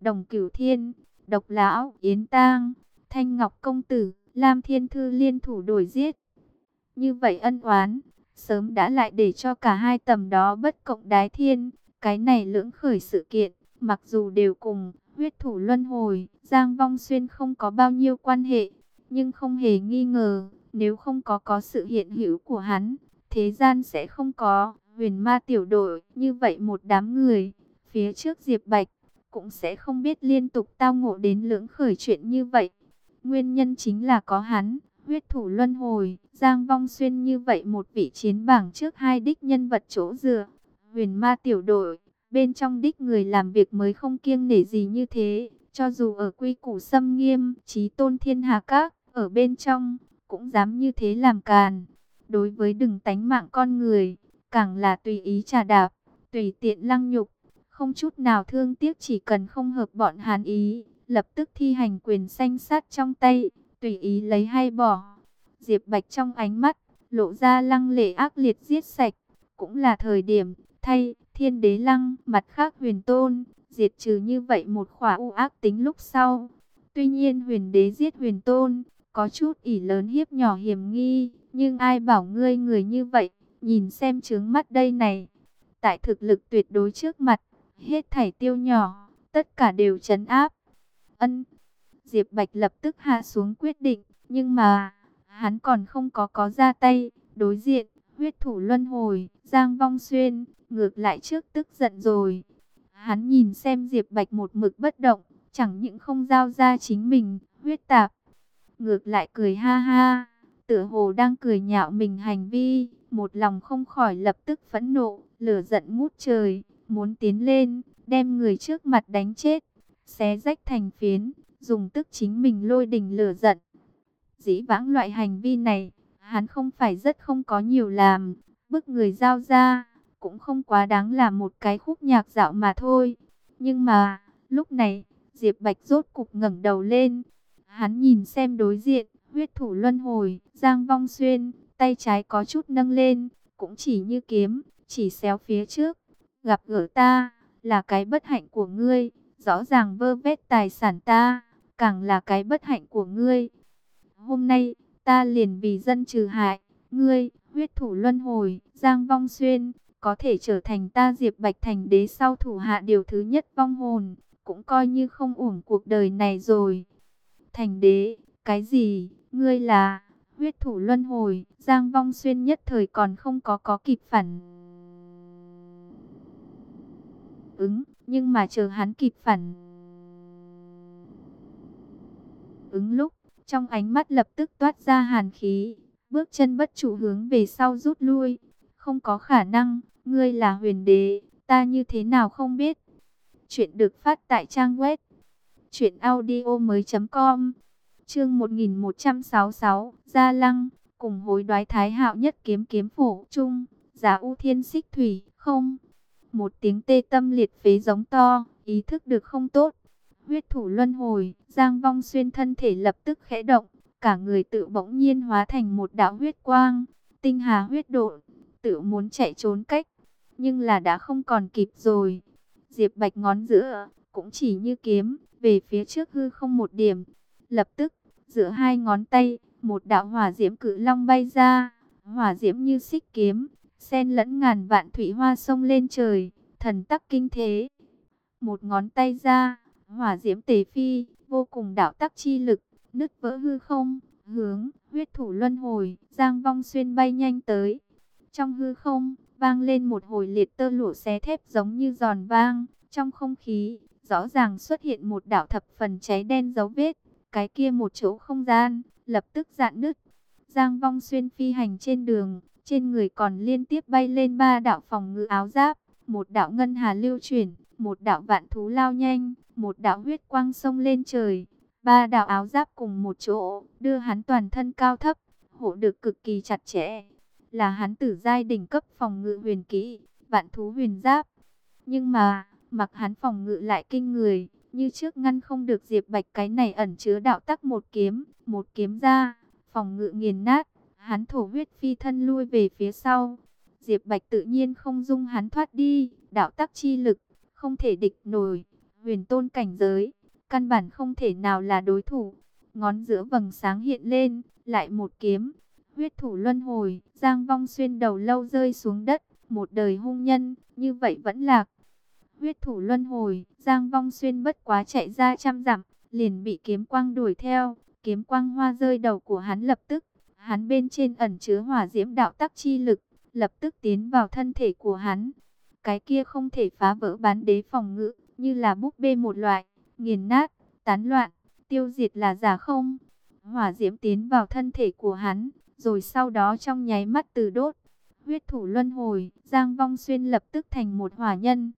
Đồng Cửu Thiên, Độc Lão, Yến Tang, Thanh Ngọc Công Tử, Lam Thiên Thư liên thủ đuổi giết. Như vậy ân oán, sớm đã lại để cho cả hai tầm đó bất cộng đái thiên. Cái này lưỡng khởi sự kiện, mặc dù đều cùng huyết thủ luân hồi, Giang Vong Xuyên không có bao nhiêu quan hệ, nhưng không hề nghi ngờ, nếu không có sự hiện hữu của hắn, thế gian sẽ không có Huyền Ma tiểu đội. Như vậy một đám người, phía trước Diệp Bạch, cũng sẽ không biết liên tục tao ngộ đến lưỡng khởi chuyện như vậy. Nguyên nhân chính là có hắn, huyết thủ luân hồi, Giang Vong Xuyên như vậy một vị chiến bảng trước hai đích nhân vật chỗ dựa. Huyền Ma tiểu đội, bên trong đích người làm việc mới không kiêng nể gì như thế, cho dù ở quy củ xâm nghiêm, chí tôn thiên hà các, ở bên trong, cũng dám như thế làm càn. Đối với đừng tánh mạng con người, càng là tùy ý trà đạp, tùy tiện lăng nhục, không chút nào thương tiếc, chỉ cần không hợp bọn hắn ý, lập tức thi hành quyền sanh sát trong tay, tùy ý lấy hay bỏ. Diệp Bạch trong ánh mắt, lộ ra lăng lệ ác liệt giết sạch, cũng là thời điểm thay Thiên Đế Lăng, mặt khác Huyền Tôn, diệt trừ như vậy một khỏa u ác tính lúc sau. Tuy nhiên Huyền Đế giết Huyền Tôn, có chút ỷ lớn hiếp nhỏ hiểm nghi, nhưng ai bảo ngươi người như vậy, nhìn xem chướng mắt đây này. Tại thực lực tuyệt đối trước mặt, hết thảy tiêu nhỏ, tất cả đều trấn áp. Ân, Diệp Bạch lập tức hạ xuống quyết định, nhưng mà, hắn còn không có ra tay, đối diện, huyết thủ luân hồi, Giang Vong Xuyên, ngược lại trước tức giận rồi. Hắn nhìn xem Diệp Bạch một mực bất động, chẳng những không giao ra chính mình, huyết tạp, ngược lại cười ha ha, tựa hồ đang cười nhạo mình hành vi, một lòng không khỏi lập tức phẫn nộ, lửa giận ngút trời, muốn tiến lên, đem người trước mặt đánh chết, xé rách thành phiến, dùng tức chính mình lôi đình lửa giận. Dĩ vãng loại hành vi này, hắn không phải rất không có nhiều làm, bức người giao ra, cũng không quá đáng là một cái khúc nhạc dạo mà thôi. Nhưng mà, lúc này, Diệp Bạch rốt cục ngẩng đầu lên, hắn nhìn xem đối diện, huyết thủ luân hồi, Giang Vong Xuyên, tay trái có chút nâng lên, cũng chỉ như kiếm, chỉ xéo phía trước. Gặp gỡ ta, là cái bất hạnh của ngươi, rõ ràng vơ vét tài sản ta, càng là cái bất hạnh của ngươi. Hôm nay, ta liền vì dân trừ hại, ngươi, huyết thủ luân hồi, Giang Vong Xuyên, có thể trở thành ta Diệp Bạch thành đế sau thủ hạ điều thứ nhất vong hồn, cũng coi như không uổng cuộc đời này rồi. Thành đế, cái gì, ngươi là, huyết thủ luân hồi, Giang Vong Xuyên nhất thời còn không có kịp phản ứng, nhưng mà chờ hắn kịp phản ứng lúc, trong ánh mắt lập tức toát ra hàn khí, bước chân bất chủ hướng về sau rút lui. Không có khả năng, ngươi là huyền đế, ta như thế nào không biết. Chuyện được phát tại trang web truyệnaudiomoi.com. Chương 1166, Gia Lăng cùng hối đoái Thái Hạo nhất kiếm kiếm phổ chung, Giá U Thiên Xích Thủy, không. Một tiếng tê tâm liệt phế giống to, ý thức được không tốt. Huyết thủ luân hồi, Giang Vong Xuyên thân thể lập tức khẽ động, cả người tự bỗng nhiên hóa thành một đạo huyết quang, tinh hà huyết độ, tự muốn chạy trốn cách, nhưng là đã không còn kịp rồi. Diệp Bạch ngón giữa, cũng chỉ như kiếm, về phía trước hư không một điểm. Lập tức, giữa hai ngón tay, một đạo hỏa diễm cự long bay ra, hỏa diễm như xích kiếm, xen lẫn ngàn vạn thủy hoa sông lên trời, thần tắc kinh thế. Một ngón tay ra, hỏa diễm tề phi, vô cùng đạo tắc chi lực, nứt vỡ hư không, hướng huyết thủ luân hồi, Giang Vong Xuyên bay nhanh tới. Trong hư không, vang lên một hồi liệt tơ lụa xé thép giống như giòn vang, trong không khí, rõ ràng xuất hiện một đạo thập phần cháy đen dấu vết, cái kia một chỗ không gian, lập tức rạn nứt. Giang Vong Xuyên phi hành trên đường, trên người còn liên tiếp bay lên ba đạo phòng ngự áo giáp, một đạo ngân hà lưu chuyển, một đạo vạn thú lao nhanh, một đạo huyết quang sông lên trời. Ba đạo áo giáp cùng một chỗ, đưa hắn toàn thân cao thấp, hộ được cực kỳ chặt chẽ. Là hắn tử giai đỉnh cấp phòng ngự huyền kỹ, vạn thú huyền giáp. Nhưng mà, mặc hắn phòng ngự lại kinh người, như trước ngăn không được Diệp Bạch cái này ẩn chứa đạo tắc một kiếm ra, phòng ngự nghiền nát, hắn thổ huyết phi thân lui về phía sau. Diệp Bạch tự nhiên không dung hắn thoát đi, đạo tắc chi lực, không thể địch nổi. huyền tôn cảnh giới, căn bản không thể nào là đối thủ. Ngón giữa vầng sáng hiện lên, lại một kiếm, huyết thủ luân hồi, Giang Vong Xuyên đầu lâu rơi xuống đất, một đời hung nhân, như vậy vẫn lạc. Huyết thủ luân hồi, Giang Vong Xuyên bất quá chạy ra trăm dặm, liền bị kiếm quang đuổi theo, kiếm quang hoa rơi đầu của hắn lập tức, hắn bên trên ẩn chứa hỏa diễm đạo tắc chi lực, lập tức tiến vào thân thể của hắn. Cái kia không thể phá vỡ bán đế phòng ngự, như là búp bê một loại, nghiền nát, tán loạn, tiêu diệt là giả không. Hỏa diễm tiến vào thân thể của hắn, rồi sau đó trong nháy mắt từ đốt. Huyết thủ luân hồi, Giang Vong Xuyên lập tức thành một hỏa nhân.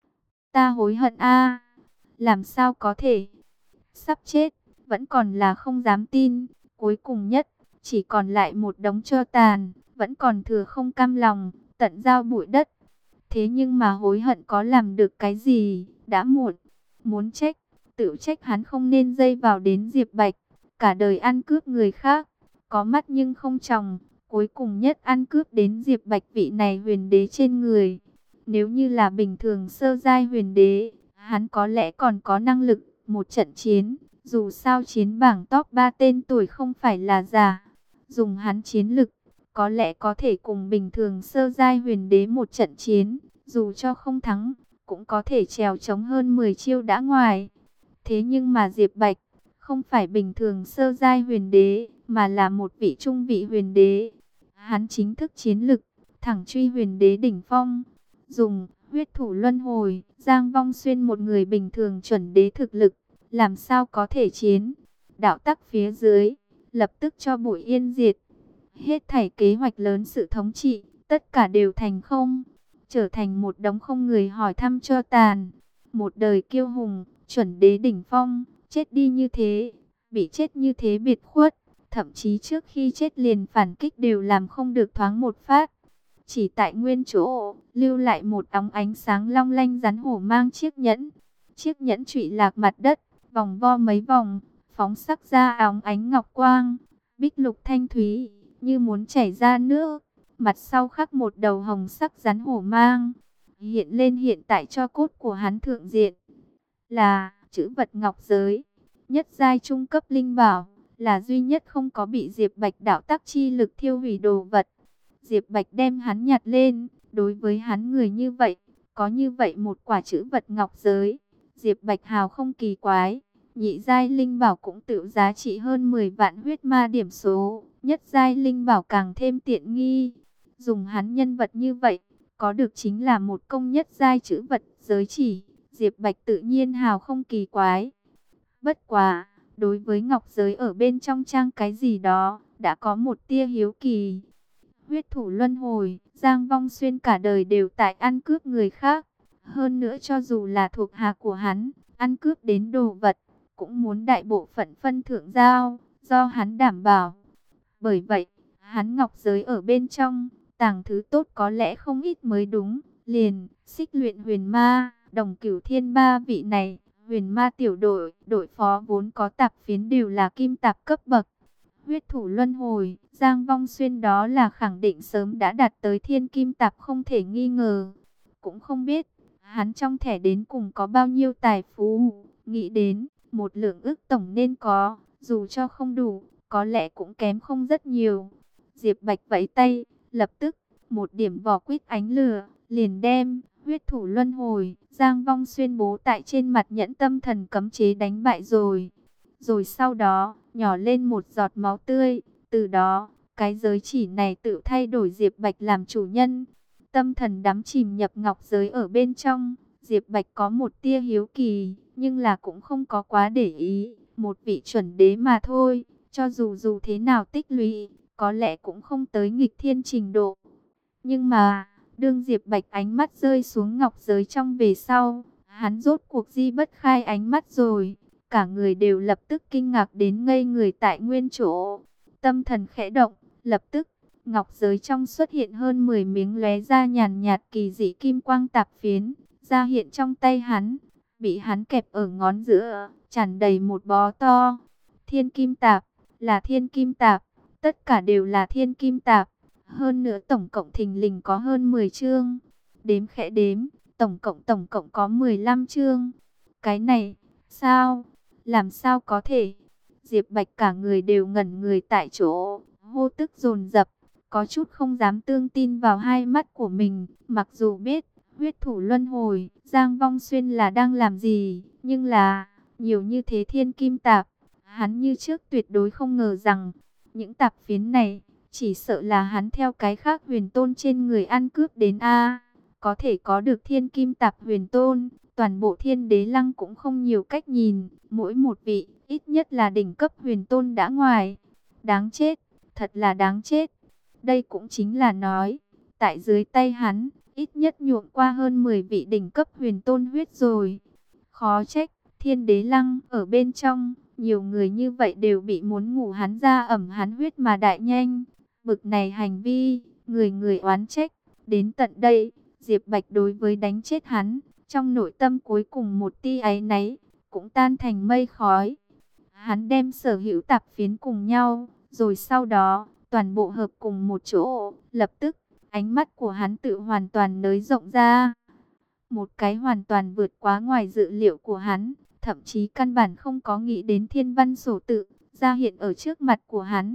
Ta hối hận a, làm sao có thể? Sắp chết, vẫn còn là không dám tin. Cuối cùng nhất, chỉ còn lại một đống tro tàn, vẫn còn thừa không cam lòng, tận giao bụi đất. Thế nhưng mà hối hận có làm được cái gì, đã muộn. Muốn trách, tự trách hắn không nên dây vào đến Diệp Bạch, cả đời ăn cướp người khác, có mắt nhưng không tròng, cuối cùng nhất ăn cướp đến Diệp Bạch vị này huyền đế trên người. Nếu như là bình thường sơ giai huyền đế, hắn có lẽ còn có năng lực một trận chiến, dù sao chiến bảng top 3 tên tuổi không phải là giả. Dùng hắn chiến lực, có lẽ có thể cùng bình thường sơ giai huyền đế một trận chiến, dù cho không thắng, cũng có thể trèo chống hơn 10 chiêu đã ngoài. Thế nhưng mà Diệp Bạch, không phải bình thường sơ giai huyền đế, mà là một vị trung vị huyền đế. Hắn chính thức chiến lực, thẳng truy huyền đế đỉnh phong. Dùng huyết thủ luân hồi, Giang Vong Xuyên một người bình thường chuẩn đế thực lực, làm sao có thể chiến. Đạo tắc phía dưới, lập tức cho bụi yên diệt. Hết thảy kế hoạch lớn sự thống trị, tất cả đều thành không. Trở thành một đống không người hỏi thăm cho tàn. Một đời kiêu hùng, chuẩn đế đỉnh phong, chết đi như thế, bị chết như thế biệt khuất. Thậm chí trước khi chết liền phản kích đều làm không được thoáng một phát. Chỉ tại nguyên chỗ, lưu lại một óng ánh sáng long lanh rắn hổ mang chiếc nhẫn. Chiếc nhẫn trụy lạc mặt đất, vòng vo mấy vòng, phóng sắc ra óng ánh ngọc quang, bích lục thanh thúy, như muốn chảy ra nước. Mặt sau khắc một đầu hồng sắc rắn hổ mang, hiện lên hiện tại cho cốt của hắn thượng diện. Là chữ vật ngọc giới, nhất giai trung cấp linh bảo, là duy nhất không có bị Diệp Bạch đạo tắc chi lực thiêu hủy đồ vật. Diệp Bạch đem hắn nhặt lên, đối với hắn người như vậy, có như vậy một quả chữ vật ngọc giới, Diệp Bạch hào không kỳ quái. Nhị giai linh bảo cũng tự giá trị hơn 10 vạn huyết ma điểm số, nhất giai linh bảo càng thêm tiện nghi. Dùng hắn nhân vật như vậy, có được chính là một công nhất giai chữ vật giới chỉ, Diệp Bạch tự nhiên hào không kỳ quái. Bất quá, đối với ngọc giới ở bên trong trang cái gì đó, đã có một tia hiếu kỳ. Huyết thủ luân hồi, Giang Vong Xuyên cả đời đều tại ăn cướp người khác. Hơn nữa cho dù là thuộc hạ của hắn, ăn cướp đến đồ vật, cũng muốn đại bộ phận phân thưởng giao, do hắn đảm bảo. Bởi vậy, hắn ngọc giới ở bên trong, tàng thứ tốt có lẽ không ít mới đúng. Liền, xích luyện huyền ma, đồng cửu thiên ba vị này, huyền ma tiểu đội, đội phó vốn có tạp phiến đều là kim tạp cấp bậc. Huyết thủ luân hồi, Giang Vong Xuyên đó là khẳng định sớm đã đạt tới thiên kim tạp không thể nghi ngờ. Cũng không biết, hắn trong thẻ đến cùng có bao nhiêu tài phú, nghĩ đến, một lượng ức tổng nên có, dù cho không đủ, có lẽ cũng kém không rất nhiều. Diệp Bạch vẫy tay, lập tức, một điểm vỏ quýt ánh lửa, liền đem huyết thủ luân hồi, Giang Vong Xuyên bố tại trên mặt nhẫn tâm thần cấm chế đánh bại rồi. Rồi sau đó, nhỏ lên một giọt máu tươi, từ đó, cái giới chỉ này tự thay đổi Diệp Bạch làm chủ nhân. Tâm thần đắm chìm nhập ngọc giới ở bên trong, Diệp Bạch có một tia hiếu kỳ, nhưng là cũng không có quá để ý, một vị chuẩn đế mà thôi, cho dù thế nào tích lũy, có lẽ cũng không tới nghịch thiên trình độ. Nhưng mà, đương Diệp Bạch ánh mắt rơi xuống ngọc giới trong về sau, hắn rốt cuộc di bất khai ánh mắt rồi. Cả người đều lập tức kinh ngạc đến ngây người tại nguyên chỗ. Tâm thần khẽ động, lập tức, ngọc giới trong xuất hiện hơn 10 miếng lóe ra nhàn nhạt kỳ dị kim quang tạp phiến, ra hiện trong tay hắn, bị hắn kẹp ở ngón giữa, tràn đầy một bó to. Thiên kim tạp, là thiên kim tạp, tất cả đều là thiên kim tạp. Hơn nữa tổng cộng thình lình có hơn 10 chương. Đếm khẽ đếm, tổng cộng có 15 chương. Cái này, sao? Làm sao có thể? Diệp Bạch cả người đều ngẩn người tại chỗ, hô tức dồn dập, có chút không dám tương tin vào hai mắt của mình. Mặc dù biết, huyết thủ luân hồi, Giang Vong Xuyên là đang làm gì, nhưng là, nhiều như thế thiên kim tạp, hắn như trước tuyệt đối không ngờ rằng, những tạp phiến này, chỉ sợ là hắn theo cái khác huyền tôn trên người ăn cướp đến a. Có thể có được thiên kim tạp huyền tôn, toàn bộ thiên đế lăng cũng không nhiều cách nhìn, mỗi một vị, ít nhất là đỉnh cấp huyền tôn đã ngoài. Đáng chết, thật là đáng chết. Đây cũng chính là nói, tại dưới tay hắn, ít nhất nhuộm qua hơn 10 vị đỉnh cấp huyền tôn huyết rồi. Khó trách, thiên đế lăng ở bên trong, nhiều người như vậy đều bị muốn ngủ hắn ra ẩm hắn huyết mà đại nhanh. Bực này hành vi, người người oán trách. Đến tận đây, Diệp Bạch đối với đánh chết hắn, trong nội tâm cuối cùng một tia áy náy, cũng tan thành mây khói. Hắn đem sở hữu tạp phiến cùng nhau, rồi sau đó, toàn bộ hợp cùng một chỗ, lập tức, ánh mắt của hắn tự hoàn toàn nới rộng ra. Một cái hoàn toàn vượt quá ngoài dự liệu của hắn, thậm chí căn bản không có nghĩ đến thiên văn sổ tự, ra hiện ở trước mặt của hắn.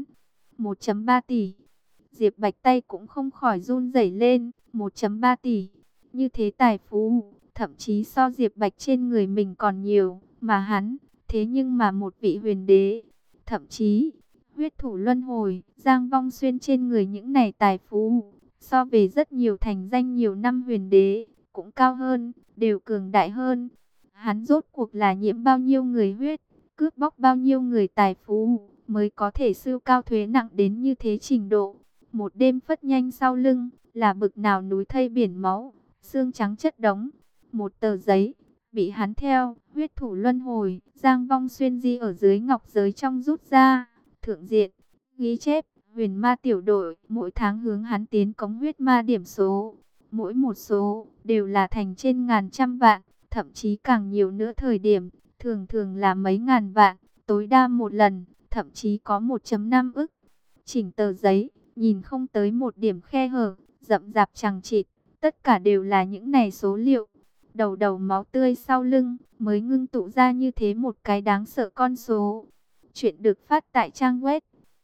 1,3 tỷ. Diệp Bạch tay cũng không khỏi run rẩy lên, 1,3 tỷ. Như thế tài phú, thậm chí so Diệp Bạch trên người mình còn nhiều, mà hắn, thế nhưng mà một vị huyền đế, thậm chí, huyết thủ luân hồi, Giang Vong Xuyên trên người những này tài phú, so về rất nhiều thành danh nhiều năm huyền đế, cũng cao hơn, đều cường đại hơn. Hắn rốt cuộc là nhiễm bao nhiêu người huyết, cướp bóc bao nhiêu người tài phú, mới có thể siêu cao thuế nặng đến như thế trình độ. Một đêm phất nhanh sau lưng, là bực nào núi thây biển máu, xương trắng chất đống. Một tờ giấy, bị hắn theo, huyết thủ luân hồi, Giang Vong Xuyên di ở dưới ngọc giới trong rút ra. Thượng diện, ghi chép, huyền ma tiểu đội, mỗi tháng hướng hắn tiến cống huyết ma điểm số. Mỗi một số, đều là thành trên ngàn trăm vạn, thậm chí càng nhiều nữa thời điểm, thường thường là mấy ngàn vạn, tối đa một lần, thậm chí có 1,5 ức. Chỉnh tờ giấy, nhìn không tới một điểm khe hở, rậm rạp chằng chịt, tất cả đều là những này số liệu. Đầu đầu máu tươi sau lưng, mới ngưng tụ ra như thế một cái đáng sợ con số. Chuyện được phát tại trang web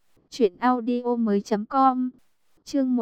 truyệnaudiomoi.com. Chương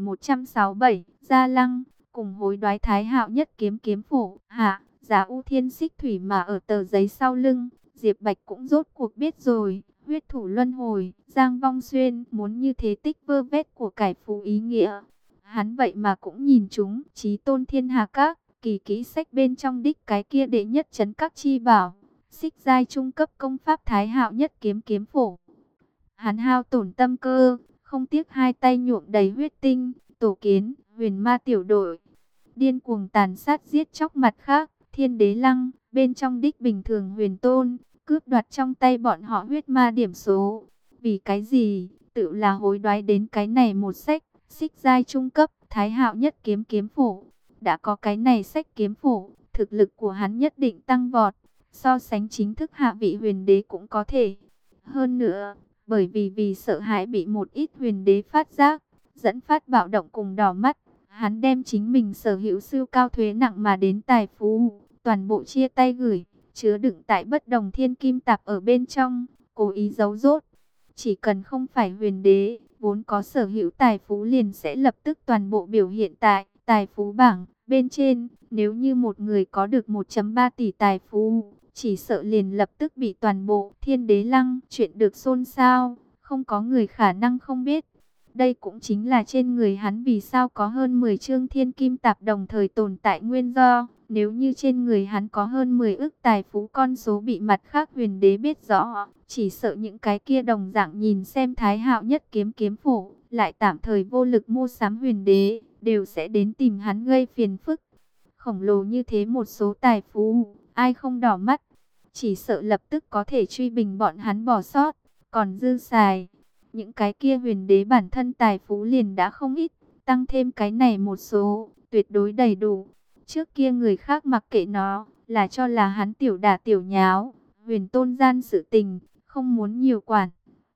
1167, Gia Lăng cùng hối đoái Thái Hạo nhất kiếm kiếm phủ hạ, Giá U Thiên Xích Thủy mà ở tờ giấy sau lưng, Diệp Bạch cũng rốt cuộc biết rồi, huyết thủ luân hồi, Giang Vong Xuyên muốn như thế tích vơ vét của cải phú ý nghĩa. Hắn vậy mà cũng nhìn chúng, Chí Tôn Thiên Hà Các, kỳ kỹ sách bên trong đích cái kia đệ nhất trấn các chi bảo, xích giai trung cấp công pháp Thái Hạo nhất kiếm kiếm phủ. Hắn hao tổn tâm cơ, không tiếc hai tay nhuộm đầy huyết tinh, tổ kiến, huyền ma tiểu đội. Điên cuồng tàn sát giết chóc mặt khác, thiên đế lăng, bên trong đích bình thường huyền tôn, cướp đoạt trong tay bọn họ huyết ma điểm số. Vì cái gì, tự là hối đoái đến cái này một sách, xích giai trung cấp, Thái Hạo nhất kiếm kiếm phủ. Đã có cái này sách kiếm phủ, thực lực của hắn nhất định tăng vọt, so sánh chính thức hạ vị huyền đế cũng có thể. Hơn nữa, bởi vì sợ hãi bị một ít huyền đế phát giác, dẫn phát bạo động cùng đỏ mắt, hắn đem chính mình sở hữu siêu cao thuế nặng mà đến tài phú, toàn bộ chia tay gửi, chứa đựng tại bất đồng thiên kim tạp ở bên trong, cố ý giấu rốt. Chỉ cần không phải huyền đế, vốn có sở hữu tài phú liền sẽ lập tức toàn bộ biểu hiện tại tài phú bảng bên trên. Nếu như một người có được 1,3 tỷ tài phú, chỉ sợ liền lập tức bị toàn bộ thiên đế lăng chuyện được xôn xao, không có người khả năng không biết. Đây cũng chính là trên người hắn vì sao có hơn 10 chương thiên kim tạp đồng thời tồn tại nguyên do. Nếu như trên người hắn có hơn 10 ức tài phú, con số bị mặt khác huyền đế biết rõ, chỉ sợ những cái kia đồng dạng nhìn xem Thái Hạo nhất kiếm kiếm phủ, lại tạm thời vô lực mua sắm huyền đế, đều sẽ đến tìm hắn gây phiền phức. Khổng lồ như thế một số tài phú, ai không đỏ mắt, chỉ sợ lập tức có thể truy bình bọn hắn bỏ sót, còn dư xài. Những cái kia huyền đế bản thân tài phú liền đã không ít, tăng thêm cái này một số, tuyệt đối đầy đủ. Trước kia người khác mặc kệ nó, là cho là hắn tiểu đả tiểu nháo, huyền tôn gian sự tình, không muốn nhiều quản.